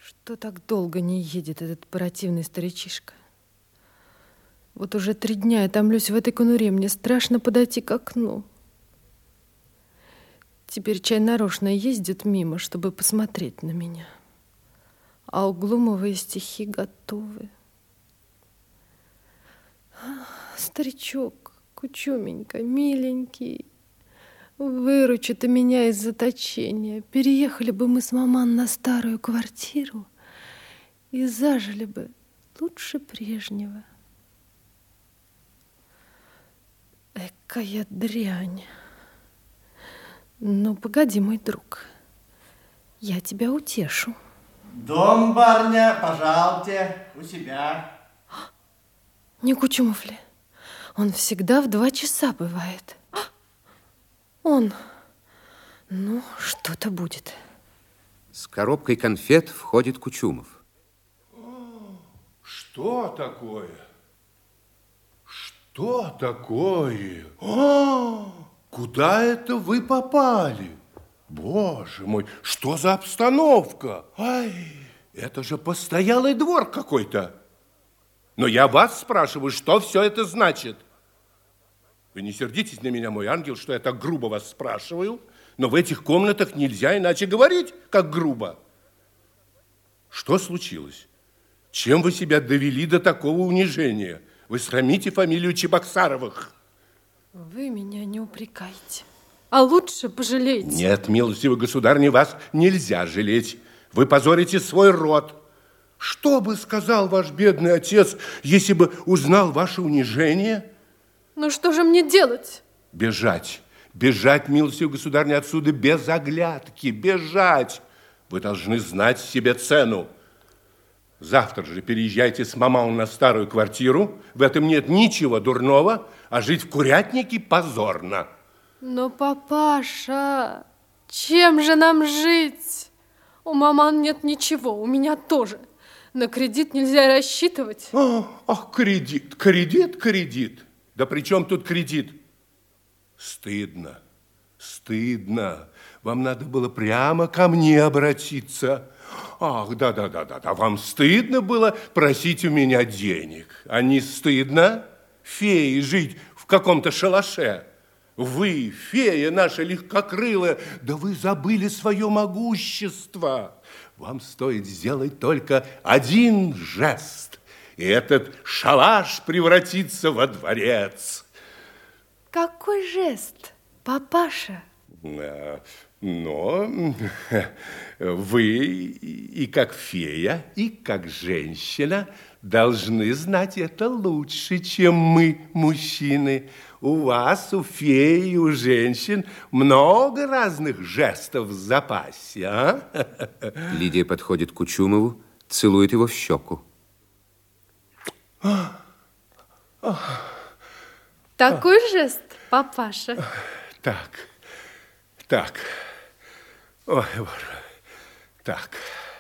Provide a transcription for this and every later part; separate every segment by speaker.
Speaker 1: Что так долго не едет этот противный старичишка? Вот уже 3 дня я томлюсь в этой конуре. Мне страшно подойти к окну. Теперь чай нарочно ездит мимо, чтобы посмотреть на меня. А у Глумовой стихи готовы. Старичок, кучуменька, миленький, выручи ты меня из заточения. Переехали бы мы с маман на старую квартиру и зажили бы лучше прежнего. Экая дрянь. Ну, погоди, мой друг, я тебя утешу.
Speaker 2: Дом, барыня, пожалуйте, у себя.
Speaker 1: Не Кучумов ли? Он всегда в 2 часа бывает. Он. Ну, что-то будет.
Speaker 3: С коробкой конфет входит Кучумов.
Speaker 4: Что такое? Что такое? Куда это вы попали? Боже мой, что за обстановка? Ай, это же постоялый двор какой-то. Но я вас спрашиваю, что все это значит? Вы не сердитесь на меня, мой ангел, что я так грубо вас спрашиваю, но в этих комнатах нельзя иначе говорить, как грубо. Что случилось? Чем вы себя довели до такого унижения? Вы срамите фамилию Чебоксаровых.
Speaker 1: Вы меня не упрекайте, а лучше пожалейте.
Speaker 4: Нет, милостивый государь, вас нельзя жалеть. Вы позорите свой род. Что бы сказал ваш бедный отец, если бы узнал ваше унижение?
Speaker 1: Ну что же мне делать?
Speaker 4: Бежать. Бежать, милостивый государь, отсюда без оглядки. Бежать. Вы должны знать себе цену. Завтра же переезжайте с мамой на старую квартиру. В этом нет ничего дурного, а жить в курятнике позорно.
Speaker 1: Но, папаша, чем же нам жить? У маман нет ничего, у меня тоже. На кредит нельзя рассчитывать.
Speaker 4: Ах, кредит, кредит, кредит. Да при чем тут кредит? Стыдно, стыдно. Вам надо было прямо ко мне обратиться. Ах, да, вам стыдно было просить у меня денег. А не стыдно феи жить в каком-то шалаше? Вы, фея наша легкокрылая, да вы забыли свое могущество. Вам стоит сделать только один жест, и этот шалаш превратится во дворец.
Speaker 1: Какой жест, папаша?
Speaker 4: Но вы и как фея, и как женщина должны знать это лучше, чем мы, мужчины. У вас, у феи, у женщин много разных жестов в запасе, а?
Speaker 3: Лидия подходит к Кучумову, целует его в щеку.
Speaker 1: Такой жест, папаша?
Speaker 4: Так. Ой, боже. Так.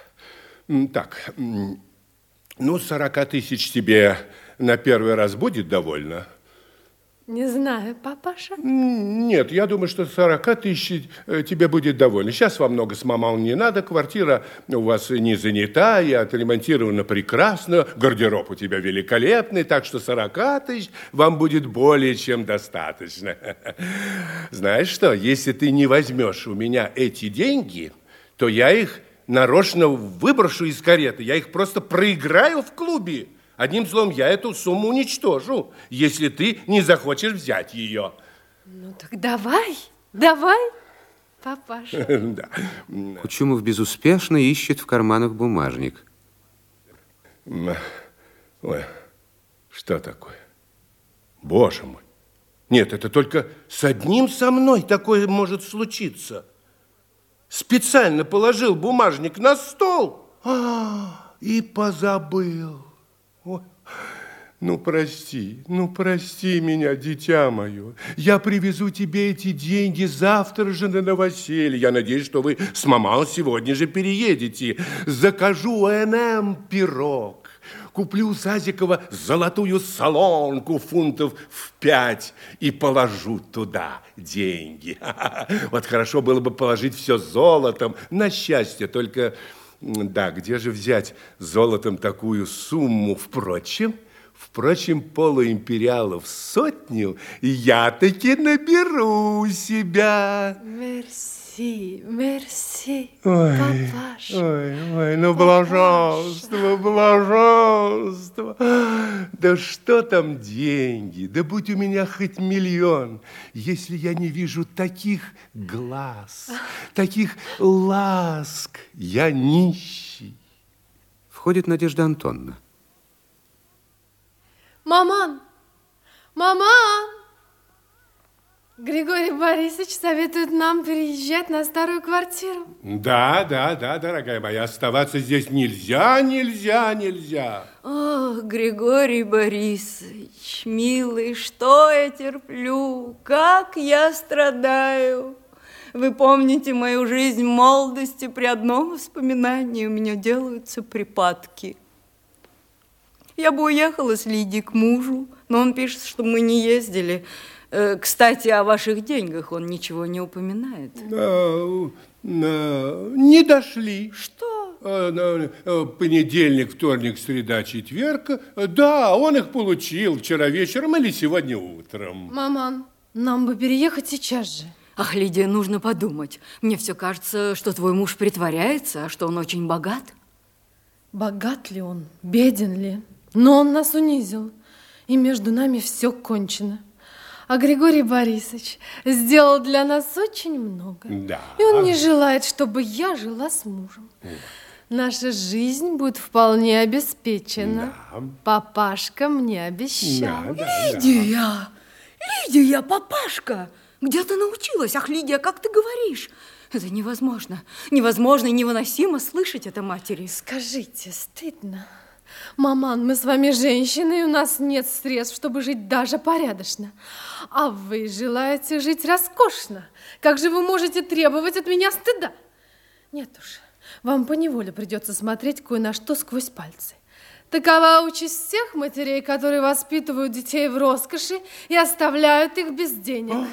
Speaker 4: Ну, 40 тысяч тебе на первый раз будет довольно?
Speaker 1: Не знаю, папаша.
Speaker 4: Нет, я думаю, что 40 тысяч тебе будет довольно. Сейчас вам много с мамой не надо, квартира у вас не занята, и отремонтирована прекрасно, гардероб у тебя великолепный, так что 40 тысяч вам будет более чем достаточно. Знаешь что, если ты не возьмешь у меня эти деньги, то я их нарочно выброшу из кареты, я их просто проиграю в клубе. Одним словом, я эту сумму уничтожу, если ты не захочешь взять ее.
Speaker 1: Ну так давай, папаша.
Speaker 4: Да.
Speaker 3: Кучумов безуспешно ищет в карманах бумажник.
Speaker 4: Ой, что такое? Боже мой. Нет, это только с одним со мной такое может случиться. Специально положил бумажник на стол, и позабыл. Ой, ну прости меня, дитя мое. Я привезу тебе эти деньги завтра же на новоселье. Я надеюсь, что вы с мамой сегодня же переедете. Закажу НМ пирог. Куплю у Сазикова золотую солонку фунтов в 5 и положу туда деньги. Вот хорошо было бы положить все золотом на счастье, только Да, где же взять золотом такую сумму? Впрочем, полуимпериалов 100 я таки наберу себя.
Speaker 1: Мерси, мерси,
Speaker 4: Ой,
Speaker 1: папаша.
Speaker 4: ой, ну блаженство. Да что там деньги? Да будь у меня хоть миллион, если я не вижу таких глаз, таких ласк, я нищий.
Speaker 3: Входит Надежда Антоновна.
Speaker 1: Маман! Маман! Григорий Борисович советует нам переезжать на старую квартиру.
Speaker 4: Да, дорогая моя, оставаться здесь нельзя.
Speaker 5: Ох, Григорий Борисович, милый, что я терплю, как я страдаю. Вы помните мою жизнь в молодости, при одном воспоминании у меня делаются припадки. Я бы уехала с Лидией к мужу, но он пишет, что мы не ездили. Кстати, о ваших деньгах он ничего не упоминает.
Speaker 4: Не дошли.
Speaker 5: Что?
Speaker 4: Понедельник, вторник, среда, четверг. Да, он их получил вчера вечером или сегодня утром.
Speaker 1: Маман, нам бы переехать сейчас же.
Speaker 5: Ах, Лидия, нужно подумать. Мне все кажется, что твой муж притворяется, а что он очень богат.
Speaker 1: Богат ли он, беден ли? Но он нас унизил, и между нами все кончено. А Григорий Борисович сделал для нас очень много.
Speaker 4: Да.
Speaker 1: И он не желает, чтобы я жила с мужем. Наша жизнь будет вполне обеспечена.
Speaker 4: Да.
Speaker 1: Папашка мне обещал.
Speaker 4: Да.
Speaker 5: Лидия, папашка! Где ты научилась? Ах, Лидия, как ты говоришь? Это невозможно. Невозможно и невыносимо слышать это матери.
Speaker 1: Скажите, стыдно? Маман, мы с вами женщины, и у нас нет средств, чтобы жить даже порядочно. А вы желаете жить роскошно. Как же вы можете требовать от меня стыда? Нет уж, вам поневоле придется смотреть кое на что сквозь пальцы. Такова участь всех матерей, которые воспитывают детей в роскоши и оставляют их без денег.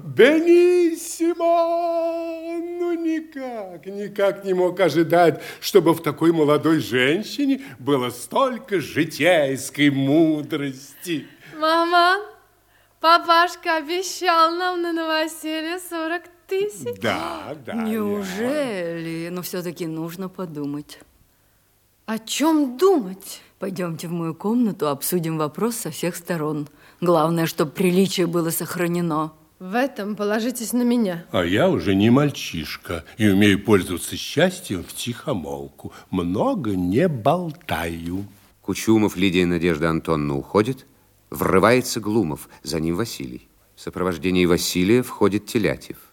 Speaker 4: Бениссимо! Ну, никак не мог ожидать, чтобы в такой молодой женщине было столько житейской мудрости.
Speaker 1: Мама, папашка обещал нам на новоселье 40 000.
Speaker 4: Да.
Speaker 5: Неужели? Но все-таки нужно подумать.
Speaker 1: О чем думать?
Speaker 5: Пойдемте в мою комнату, обсудим вопрос со всех сторон. Главное, чтобы приличие было сохранено.
Speaker 1: В этом положитесь на меня.
Speaker 4: А я уже не мальчишка и умею пользоваться счастьем втихомолку. Много не болтаю.
Speaker 3: Кучумов, Лидия и Надежда Антоновна уходит. Врывается Глумов, за ним Василий. В сопровождении Василия входит Телятьев.